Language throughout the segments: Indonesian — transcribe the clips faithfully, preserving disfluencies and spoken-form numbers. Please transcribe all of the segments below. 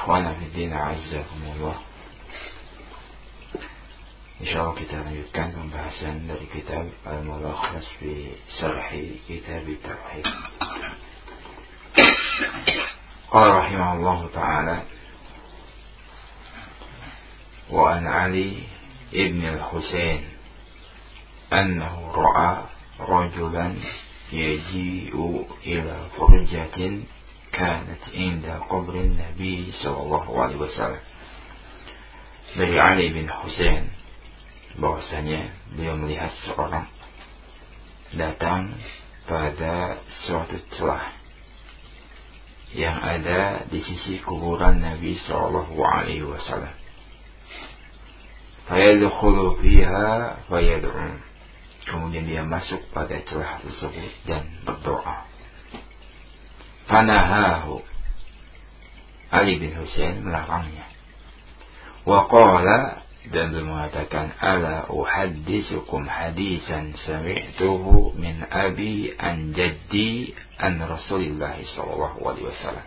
Ikhwana fiddina azzakumullah. Insyaallah kita lanjutkan pembahasan dari kitab Al-Mulakhas fi Syarhi Kitab Tauhid. Qala rahimahullahu ta'ala wa an Ali ibn al-Husain annahu ra'a rajulan yaji'u ila furjatin kanat inda qabrin Nabi sallallahu alaihi wasallam. Dari Ali bin Husain bahwasanya beliau melihat seorang datang pada suatu celah yang ada di sisi kuburan Nabi sallallahu alaihi wasallam. Fayadkhulu fiha fayad'u. Kemudian dia masuk pada celah tersebut dan berdoa. Fanahahu. Ali bin Husain melarangnya. Wa qala, dan beliau mengatakan, ala uhadditsukum hadisan sami'tuhu min abi an jaddi an Rasulillah sallallahu alaihi wasallam.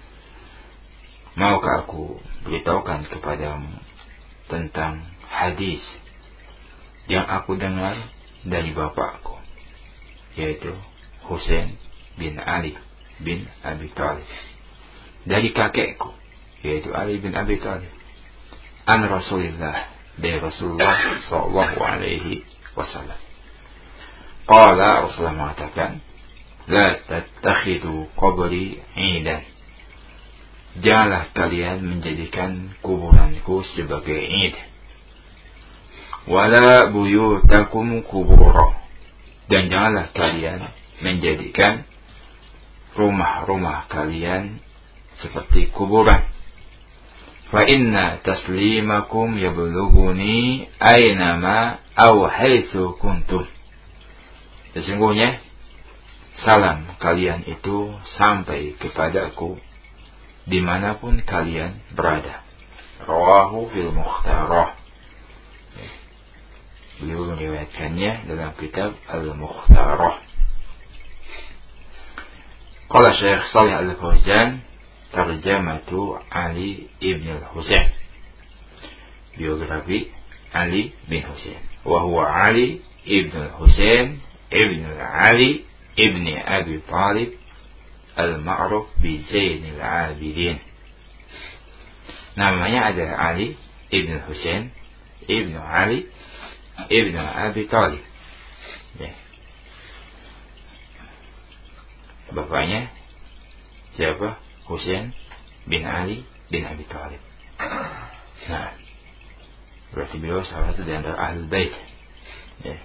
Maukah aku beritahukan kepadamu tentang hadis yang aku dengar dari bapakku, yaitu Husain bin Ali bin Abi Thalib, dari kakekku, yaitu Ali bin Abi Thalib, an Rasulillah, dari Rasulullah sallallahu alaihi wasallam. Qala, Rasulullah mengatakan, la tattakhidu qabri idan. Janganlah kalian menjadikan kuburanku sebagai id. Wala buyutakum kubura. Dan janganlah kalian menjadikan rumah-rumah kalian seperti kuburan. Fa inna taslimakum yablughuni aynama aw haitsu kuntum. Sesungguhnya salam kalian itu sampai kepadaku dimanapun kalian berada. Rawahu fil Mukhtarah. Beliau meriwayatkannya dalam kitab Al-Mukhtarah. Qala Syekh Shalih Al-Fauzan, Tarjamatu Ali ibn al-Husain. Biografi Ali bin Husain. Wa huwa Ali ibn al-Husain ibn Ali ibn Abi Thalib al-ma'ruf bi Zainil Abidin. Namanya adalah Ali ibn Husain ibn Ali ibn Abi Thalib. Ya. Bapaknya siapa? Husain bin Ali bin Abi Thalib. Nah, berarti beliau salah satu dari antara Ahlul Bait. Ya.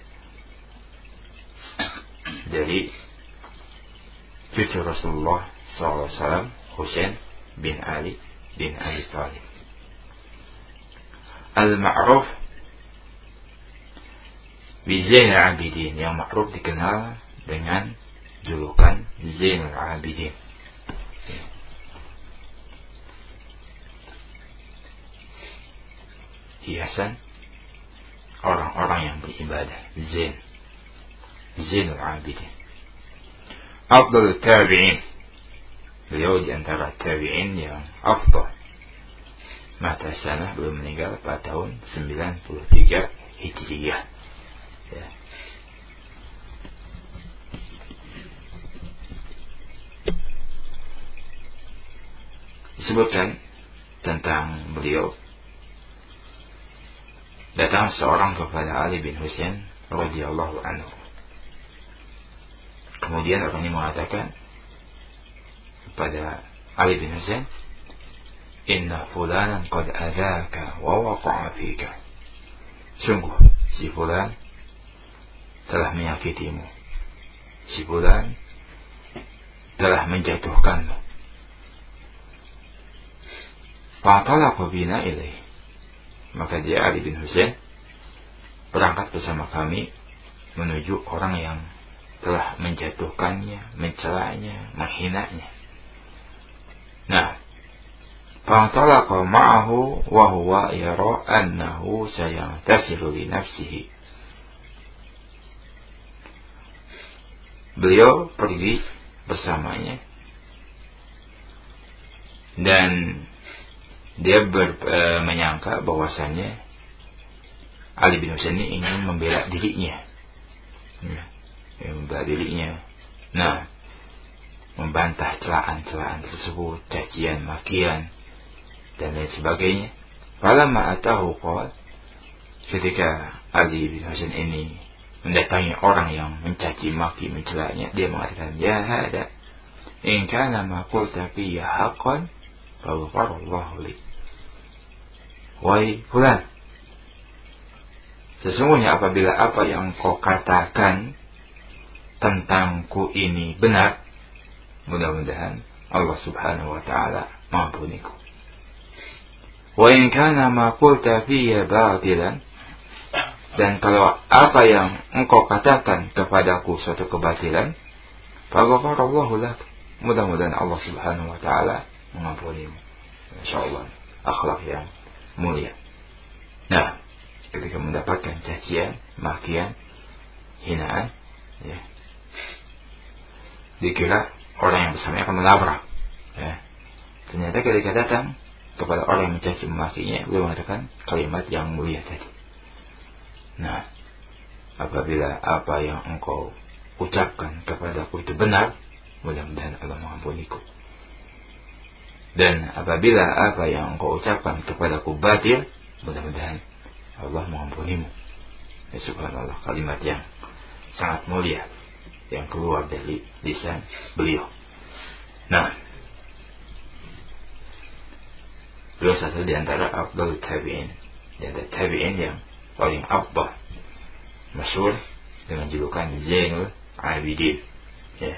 Dari cucu Rasulullah sallallahu alaihi wasallam, Husain bin Ali bin Abi Thalib. Al-ma'ruf bi Zainul Abidin, yang ma'ruf dikenal dengan julukan Zainul Abidin. Hiasan orang-orang yang beribadah, Zain, Zainul Abidin. Afdal tabi'in, beliau di antara tabi'in yang afdal. Mata sana, beliau meninggal pada tahun sembilan puluh tiga Hijriyah. Ya. Disebutkan tentang beliau, datang seorang kepada Ali bin Husain radhiyallahu anhu. Kemudian orang ini mengatakan kepada Ali bin Husain, inna fulanan qad adaka wa waqa'a fika. Sungguh si fulan telah menyakitimu, si fulan telah menjatuhkanmu. Fatalaqa bina ilaih. Maka dia, Ali bin Husain, berangkat bersama kami menuju orang yang telah menjatuhkannya, mencelanya, menghinanya. Nah, fatalaqa ma'ahu wa huwa yara annahu sayantasiru li nafsihi. Beliau pergi bersamanya dan dia ber, e, menyangka bahwasannya Ali bin Husain ini ingin membela dirinya, ya, membela dirinya. Nah, membantah celaan-celaan tersebut, cacian, makian, dan lain sebagainya. Falamma atahu qala, ketika Ali bin Husain ini mendatangi orang yang mencaci maki, mencelanya, dia mengatakan, ya hada, in kana ma qulta fi haqqan faghfarallahu li. Wahai fulan, sesungguhnya apabila apa yang kau katakan tentangku ini benar, mudah-mudahan Allah subhanahu wa ta'ala mengampuniku. Wa in kana ma qulta fiyya batilan, dan kalau apa yang engkau katakan kepadaku suatu kebatilan, faghfarallahu lak, mudah-mudahan Allah subhanahu wa ta'ala mengampunimu. Insyaallah, akhlak yang mulia. Nah, ketika mendapatkan cacian, makian, hinaan, ya, dikira orang yang bersamanya akan menabrak, ya. Ternyata ketika datang kepada orang yang mencaci memakinya, beliau mengatakan kalimat yang mulia tadi. Nah, apabila apa yang engkau ucapkan kepadaku itu benar, mudah-mudahan Allah mengampuniku. Dan apabila apa yang engkau ucapkan kepadaku batil, mudah-mudahan Allah mengampunimu. Ya, subhanallah, kalimat yang sangat mulia yang keluar dari lisan beliau. Nah, beliau satu di antara afdal tabi'in, di antara tabi'in yang paling afdal, masyhur dengan julukan Zainul Abidin. Ya.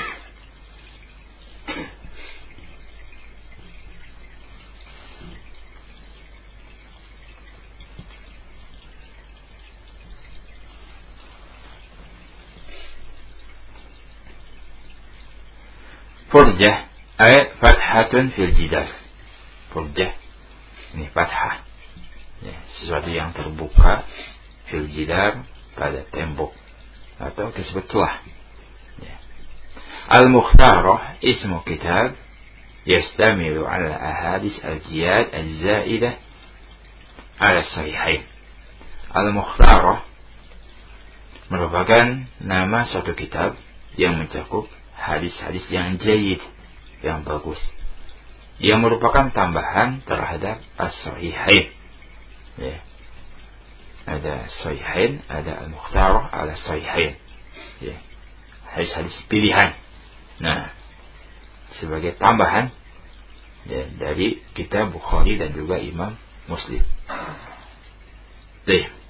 Furjah ay fathatun fil jidar. Furjah ini fathah, ya, sesuatu yang terbuka, fil jidar, pada tembok, atau disebut celah, ya. Al-Mukhtarah ismu kitab yastamilu ala ahadis al-jiyad al-zaidah ala sahihain. Al-Mukhtarah merupakan nama suatu kitab yang mencakup hadis-hadis yang jayid, yang bagus, yang merupakan tambahan terhadap as-sahihain, ya. Ada sahihain, ada al-Mukhtarah ala sahihain, ya, hadis-hadis pilihan. Nah, sebagai tambahan, ya, dari kitab Bukhari dan juga Imam Muslim. Baik.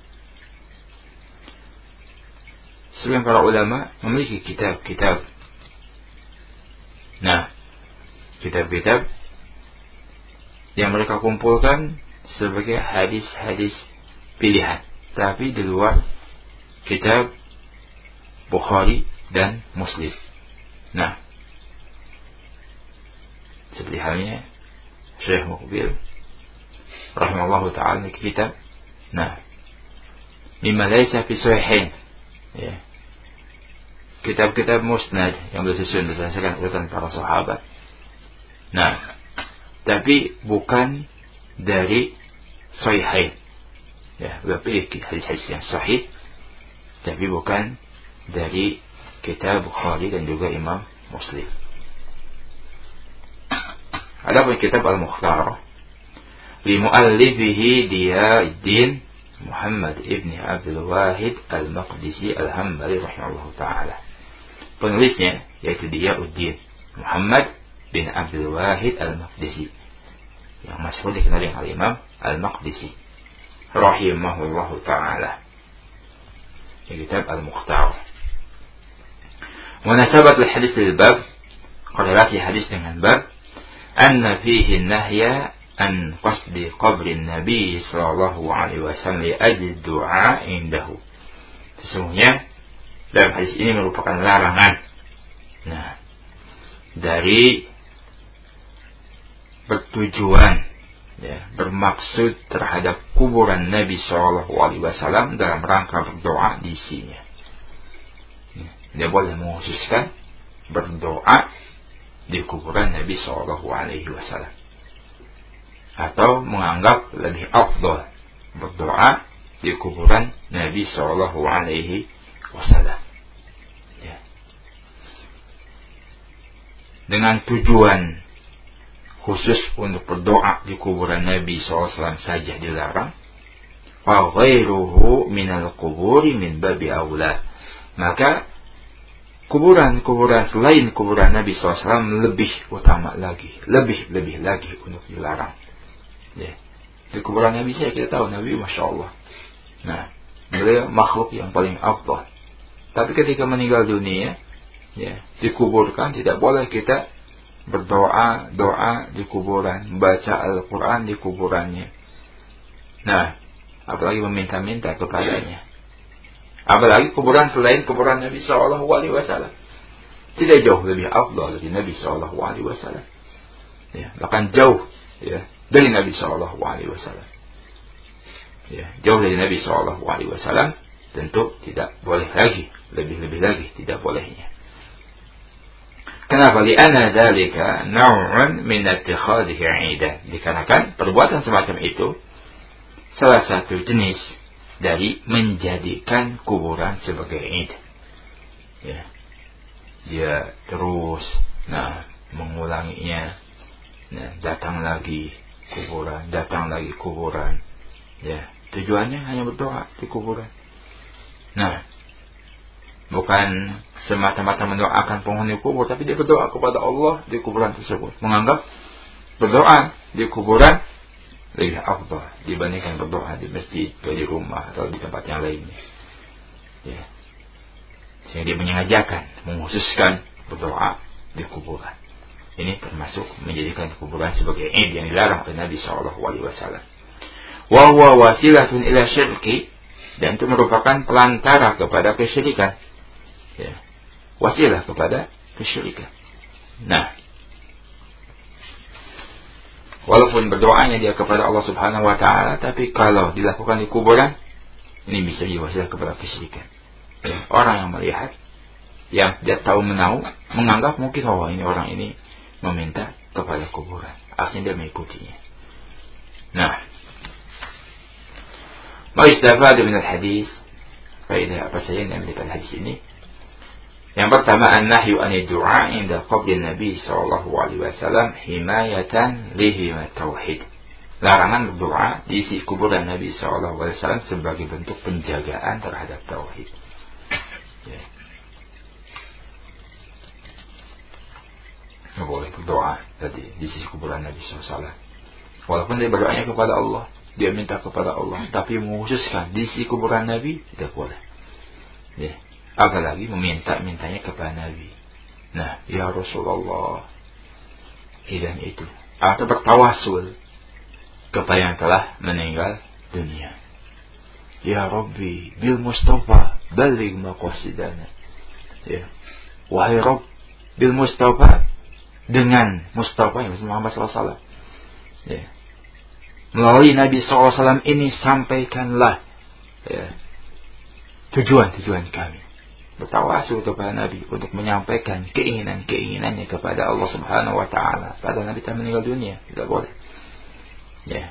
Sebagian para ulama memiliki kitab-kitab, nah, kitab-kitab yang mereka kumpulkan sebagai hadis-hadis pilihan, tapi di luar kitab Bukhari dan Muslim. Nah, seperti halnya Syekh Muqbil rahimahullahu ta'ala memiliki kitab, nah, mimma laysa fi sahihain, ya, kitab-kitab musnad yang disusun berdasarkan urutan para sahabat. Nah, tapi bukan dari sahihain, ya, beliau hadis-hadis yang sahih, tapi bukan dari kitab Bukhari dan juga Imam Muslim. Adapun kitab Al-Mukhtarah li mu'allifihi Diyauddin Muhammad ibn Abdul Wahid Al-Maqdisi Al-Hambali rahimahullah ta'ala. Penulisnya yaitu Diyauddin Muhammad bin Abdul Wahid Al-Maqdisi, yang masyhur dikenal dengan Imam Al-Maqdisi rahimahullah ta'ala. Kitab Al-Mukhtarah. Munasabat al-hadis lil bab, korelasi hadis dengan bab, anna fihi nahya an qasdi qabri Nabi sallallahu alaihi wasallam li ajli du'a indahu. Sesungguhnya dalam hadis ini merupakan larangan, nah, dari bertujuan, ya, bermaksud terhadap kuburan Nabi sallallahu alaihi wasallam dalam rangka berdoa di sini. Dia boleh mengkhususkan berdoa di kuburan Nabi sallallahu alaihi wasallam. atau menganggap lebih afdal berdoa di kuburan Nabi Shallallahu Alaihi Wasallam. Ya. Dengan tujuan khusus untuk berdoa di kuburan Nabi Shallallahu Alaihi Wasallam saja dilarang. Wa ghairuhu minal quburi min babi aula. Maka kuburan-kuburan selain kuburan Nabi Shallallahu Alaihi Wasallam lebih utama lagi, lebih-lebih lagi untuk dilarang. Ya. Di kuburan Nabi saya kita tahu Nabi Masya Allah. Nah, beliau makhluk yang paling afdal. Tapi ketika meninggal dunia, ya, dikuburkan, tidak boleh kita berdoa, doa di kuburan, baca Al-Quran di kuburannya. Nah, apalagi meminta-minta kepadanya. Apalagi kuburan selain kuburan Nabi Shallallahu Alaihi Wasallam. Tidak jauh lebih afdal dari Nabi Shallallahu Alaihi Wasallam. Ya, bahkan jauh, ya, dari Nabi Shallallahu Alaihi Wasallam. Ya, jauh dari Nabi Shallallahu Alaihi Wasallam, tentu tidak boleh lagi, lebih-lebih lagi tidak bolehnya. Kenapa? Li'anna dzalika naw'un min ittikhadhihi 'idan. Dikarenakan perbuatan semacam itu salah satu jenis dari menjadikan kuburan sebagai id. Ya. Dia terus nah mengulanginya. Nah, datang lagi kuburan, datang lagi kuburan. Ya, tujuannya hanya berdoa di kuburan. Nah, bukan semata-mata mendoakan penghuni kubur, tapi dia berdoa kepada Allah di kuburan tersebut. Menganggap berdoa di kuburan lebih afdal dibandingkan berdoa di masjid atau di rumah atau di tempat yang lainnya. Ya. Sehingga dia menyengajakan, mengkhususkan berdoa di kuburan. Ini termasuk menjadikan kuburan sebagai id yang dilarang oleh Nabi Shallallahu Alaihi Wasallam. Wa huwa wasilatun ila syirki, dan itu merupakan pelantara kepada kesyirikan. Ya. Wasilah kepada kesyirikan. Nah, walaupun berdoanya dia kepada Allah Subhanahu Wa Taala, tapi kalau dilakukan di kuburan, ini bisa jadi wasilah kepada kesyirikan. Ya. Orang yang melihat, yang tidak tahu menahu, menganggap mungkin oh ini orang ini meminta kepada kuburan, akhirnya dia mengikutinya. Nah, ma yustafadu min al-hadis, faedah apa saja yang diambil dari hadis ini? Yang pertama, an-nahyu an ad-du'a inda qabri Nabi sallallahu alaihi wasallam himayatan li tauhid. Larangan berdoa di sisi kuburan Nabi sallallahu alaihi wasallam sebagai bentuk penjagaan terhadap tauhid. Ya. Tidak boleh berdoa tadi di sisi kuburan Nabi sallallahu alaihi wasallam. Walaupun dia berdoanya kepada Allah, dia minta kepada Allah, tapi mengkhususkan di sisi kuburan Nabi tidak boleh. Ya. Apalagi meminta-mintanya kepada Nabi. Nah, ya Rasulullah, dan itu. Atau bertawasul kepada yang telah meninggal dunia. Ya Rabbi, bil Mustafa, baligh maqasidana. Ya. Wahai Rabb, bil Mustafa, dengan Mustafa yang Muhammad sallallahu alaihi wasallam. Ya. Melalui Nabi sallallahu alaihi wasallam ini sampaikanlah ya, tujuan-tujuan kami. Bertawasul kepada Nabi untuk menyampaikan keinginan-keinginannya kepada Allah Subhanahu Wa Taala. Padahal Nabi telah meninggal dunia, tidak boleh. Ya.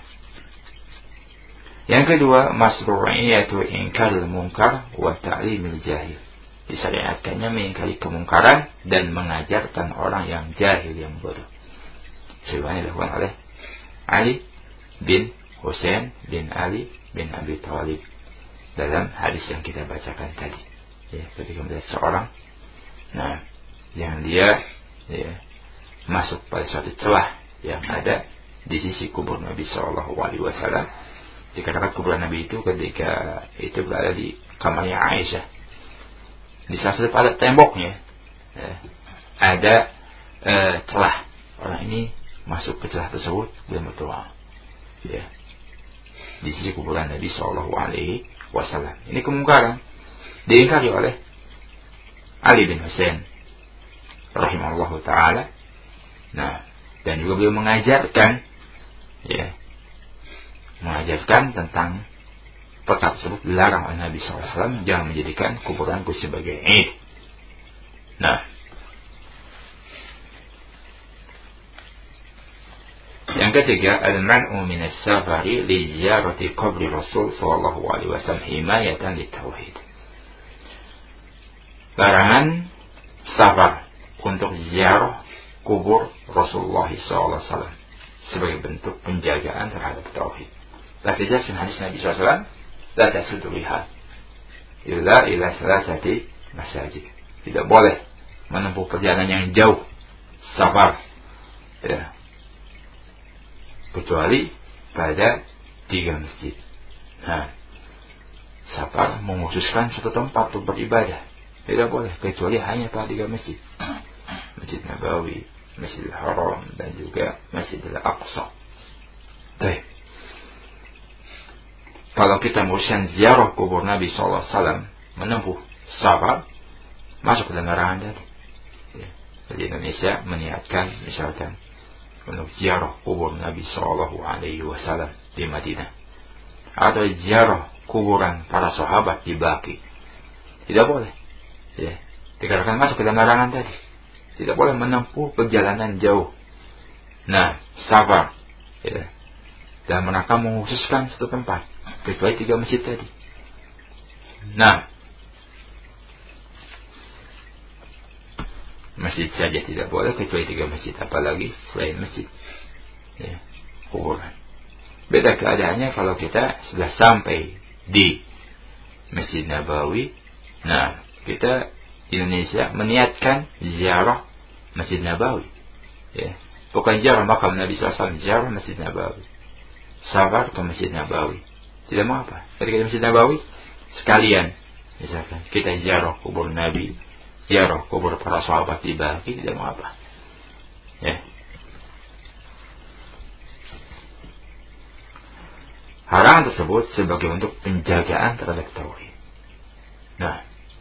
Yang kedua, masru'iyatu inkaril munkar wa ta'limil jahil. Disyariatkannya mengingkari kemungkaran dan mengajarkan orang yang jahil, yang bodoh. Sebagaimana dilakukan oleh Ali bin Husain bin Ali bin Abi Thalib dalam hadis yang kita bacakan tadi. Ya, ketika melihat seorang, nah, yang dia ya, masuk pada suatu celah yang ada di sisi kubur Nabi Shallallahu Alaihi Wasallam. Dikatakan kuburan Nabi itu ketika itu berada di kamarnya Aisyah. Di salah satu pada temboknya ya, ada eh, celah. Orang ini masuk ke celah tersebut dan berdoa. Ya, di sisi kuburan Nabi Shallallahu Alaihi Wasallam. Ini kemungkaran diingkari oleh Ali bin Husain rahimahullahu taala. Nah, dan juga beliau mengajarkan ya, mengajarkan tentang perkara tersebut dilarang oleh Nabi sallallahu alaihi wasallam, jangan menjadikan kuburanku sebagai id. Nah, Yang ketiga, al-man'u min as-safari li ziyarati qabri Rasul sallallahu alaihi wasallam himayatan lit-tauhid. Larangan safar untuk ziarah kubur Rasulullah sallallahu alaihi wasallam sebagai bentuk penjagaan terhadap tauhid. La tajassun hadis Nabi sallallahu alaihi wasallam, la tasuddu rihal illa ila salasati masajid. Tidak boleh menempuh perjalanan yang jauh, safar, ya, kecuali pada tiga masjid. Nah, safar mengkhususkan satu tempat untuk beribadah. Tidak boleh kecuali hanya pada tiga masjid. Masjid Nabawi, Masjidil Haram, dan juga Masjidil Aqsa. Baik. Kalau kita menguruskan ziarah kubur Nabi sallallahu alaihi wasallam, menempuh safar, masuk ke dalam larangan tadi. Ya. Jadi Indonesia meniatkan misalkan untuk ziarah kubur Nabi sallallahu alaihi wasallam di Madinah, atau ziarah kuburan para sahabat di Baqi. Tidak boleh. Ya. Dikatakan masuk ke dalam larangan tadi. Tidak boleh menempuh perjalanan jauh. Nah, safar, ya, dan mereka mengkhususkan satu tempat, kecuali tiga masjid tadi. Nah, masjid saja tidak boleh kecuali tiga masjid, apalagi selain masjid, ya, kuburan. Beda keadaannya kalau kita sudah sampai di Masjid Nabawi. Nah, kita di Indonesia meniatkan ziarah Masjid Nabawi, ya, bukan ziarah makam Nabi sallallahu alaihi wasallam, ziarah Masjid Nabawi, safar ke Masjid Nabawi. Tidak mengapa. Ketika di Masjid Nabawi sekalian, misalkan kita ziarah kubur Nabi, ziarah kubur para sahabat di Baqi, tidak mengapa. Ya. Harangan tersebut sebagai bentuk penjagaan terhadap tauhid. Nah,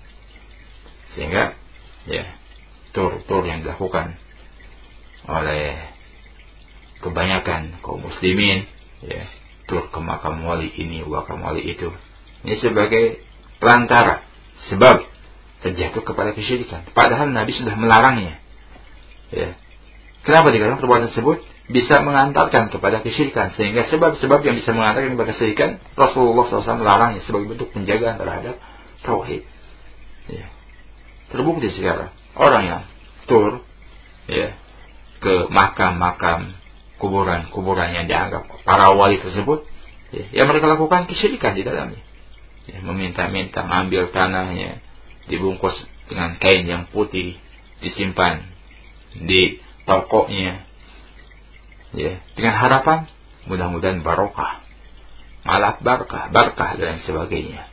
sehingga ya, tur-tur yang dilakukan oleh kebanyakan kaum muslimin, ya, tur ke makam wali ini, makam wali itu, ini sebagai pelantara, sebab terjatuh kepada kesyirikan. Padahal Nabi sudah melarangnya. Ya. Kenapa dikatakan perbuatan tersebut bisa mengantarkan kepada kesyirikan? Sehingga sebab-sebab yang bisa mengantarkan kepada kesyirikan, Rasulullah sallallahu alaihi wasallam melarangnya sebagai bentuk penjagaan terhadap tauhid. Ya. Terbukti sekarang orang yang tur, ya, ke makam-makam, kuburan-kuburan yang dianggap para wali tersebut, ya, yang mereka lakukan kesyirikan di dalamnya. Ya, meminta-minta mengambil tanahnya, dibungkus dengan kain yang putih, disimpan di tokonya, ya, dengan harapan mudah-mudahan barokah, malah barkah, barkah dan sebagainya.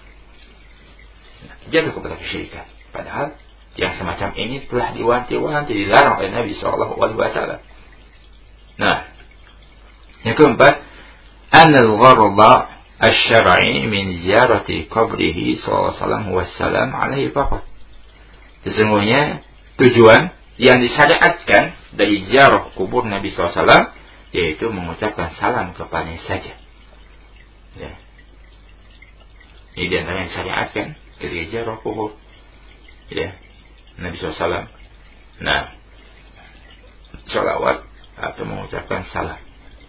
Nah, jatuh kepada kesyirikan. Padahal yang semacam ini telah diwanti-wanti, dilarang oleh Nabi sallallahu alaihi wasallam. Nah, yang keempat, anal gharada asy-syar'i min ziyarati qabrihi sallallahu alaihi wasallam alaihi faqat. Sesungguhnya tujuan yang disyariatkan dari ziarah kubur Nabi sallallahu alaihi wasallam yaitu mengucapkan salam kepadanya saja. Ya. Ini di antara yang disyariatkan ketika ziarah kubur, ya, Nabi sallallahu alaihi wasallam. Nah, sholawat atau mengucapkan salam.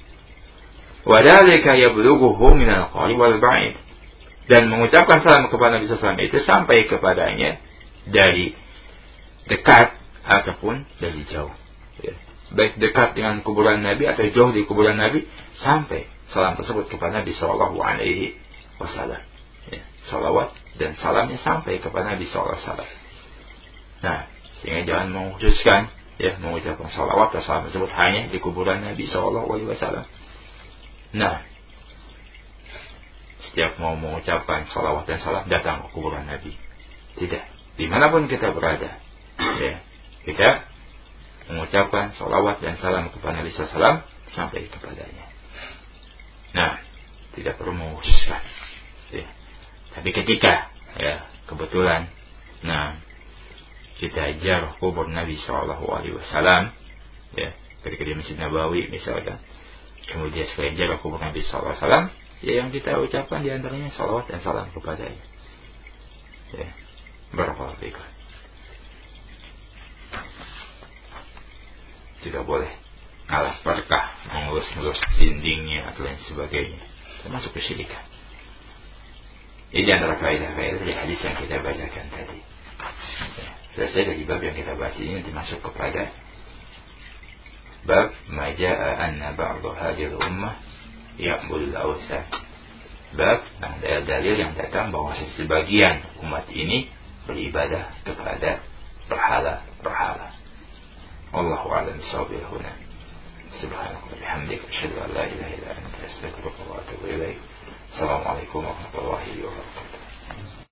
Wadhalika yablughuhu minal qarib wal ba'id. Dan mengucapkan salam kepada Nabi sallallahu alaihi wasallam itu sampai kepadanya dari dekat ataupun dari jauh. Ya. Baik dekat dengan kuburan Nabi atau jauh di kuburan Nabi, sampai salam tersebut kepada Nabi sallallahu alaihi wasallam. Ya. Salawat dan salamnya sampai kepada Nabi sallallahu alaihi wasallam. Nah, sehingga jangan mengkhususkan, ya, mengucapkan salawat atau salam tersebut hanya di kuburan Nabi sallallahu alaihi wasallam. Nah, setiap mau mengucapkan salawat dan salam datang ke kuburan Nabi. Tidak, dimanapun kita berada, ya, kita mengucapkan salawat dan salam kepada Nabi sallallahu alaihi wasallam sampai kepadanya. Nah, tidak perlu mengkhususkan, ya. Tapi ketika, ya, kebetulan, nah, kita ziarah kubur Nabi sallallahu alaihi wasallam, ya, ketika di Masjid Nabawi misalkan, kemudian sekalian ziarah kubur Nabi sallallahu alaihi wasallam, ya, yang kita ucapkan diantaranya salawat dan salam kepadanya. Ya, barakallahu fiikum. Tidak boleh alat berkah, mengurus-ngurus dindingnya atau lain sebagainya, termasuk kesyirikan. Ini antara faedah-faedah dari hadis yang kita bacakan tadi. Ya, selesai dari bab yang kita bahas ini, nanti masuk kepada bab maja'a anna ba'da hadhihi ummah ya'budul awthan. Bab nah, dalil yang datang bahwa sebagian umat ini beribadah kepada berhala-berhala. Wallahu a'lam bishawab. Huna subhanaka wa bihamdika asyhadu an la ilaha illa anta astaghfiruka wa atubu ilaik. Assalamualaikum warahmatullahi wabarakatuh.